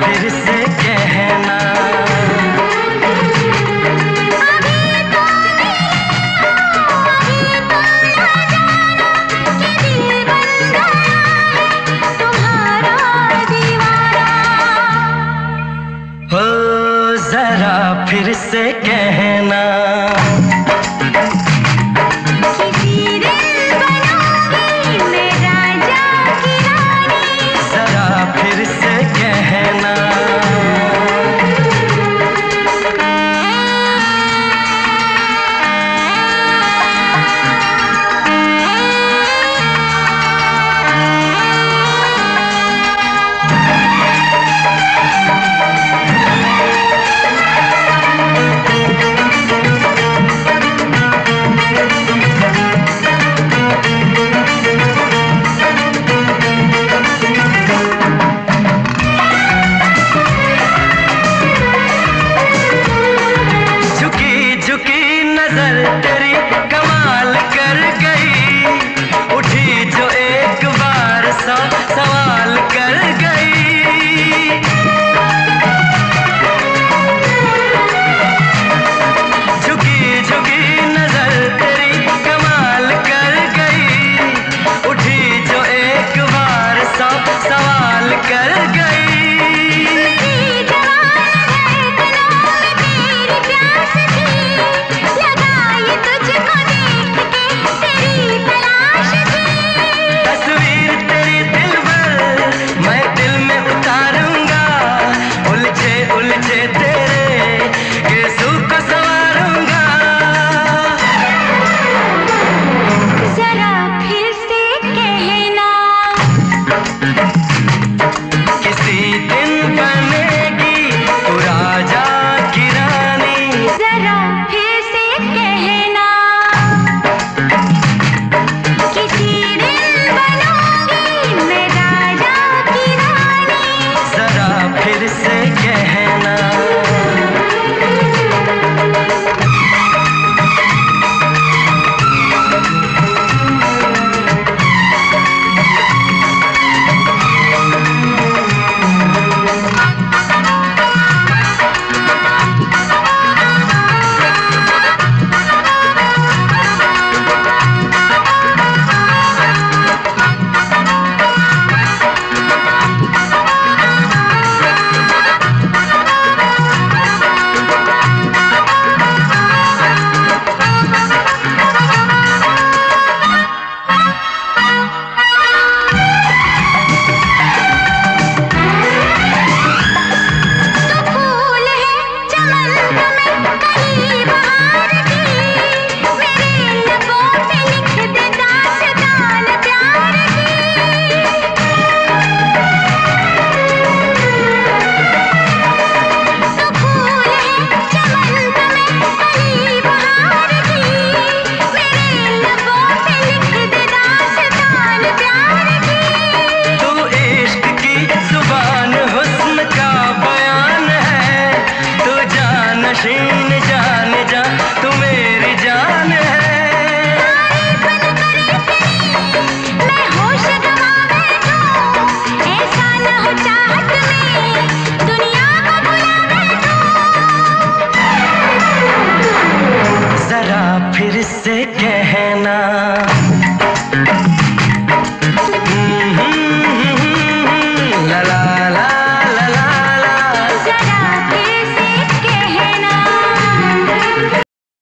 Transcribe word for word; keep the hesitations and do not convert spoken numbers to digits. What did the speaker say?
फिर से कहना। हो जरा फिर से कहना। नजर तेरी कमाल कर गई, उठी जो एक बार सौ सवाल कर गई। झुकी झुकी नजर तेरी कमाल कर गई, उठी जो एक बार सौ सवाल कर गई। जान जा तू मेरी जान है। मैं होश गंवा बैठूं, ऐसा न हो चाहत में दुनिया को भुला बैठूं। जरा फिर से कहना।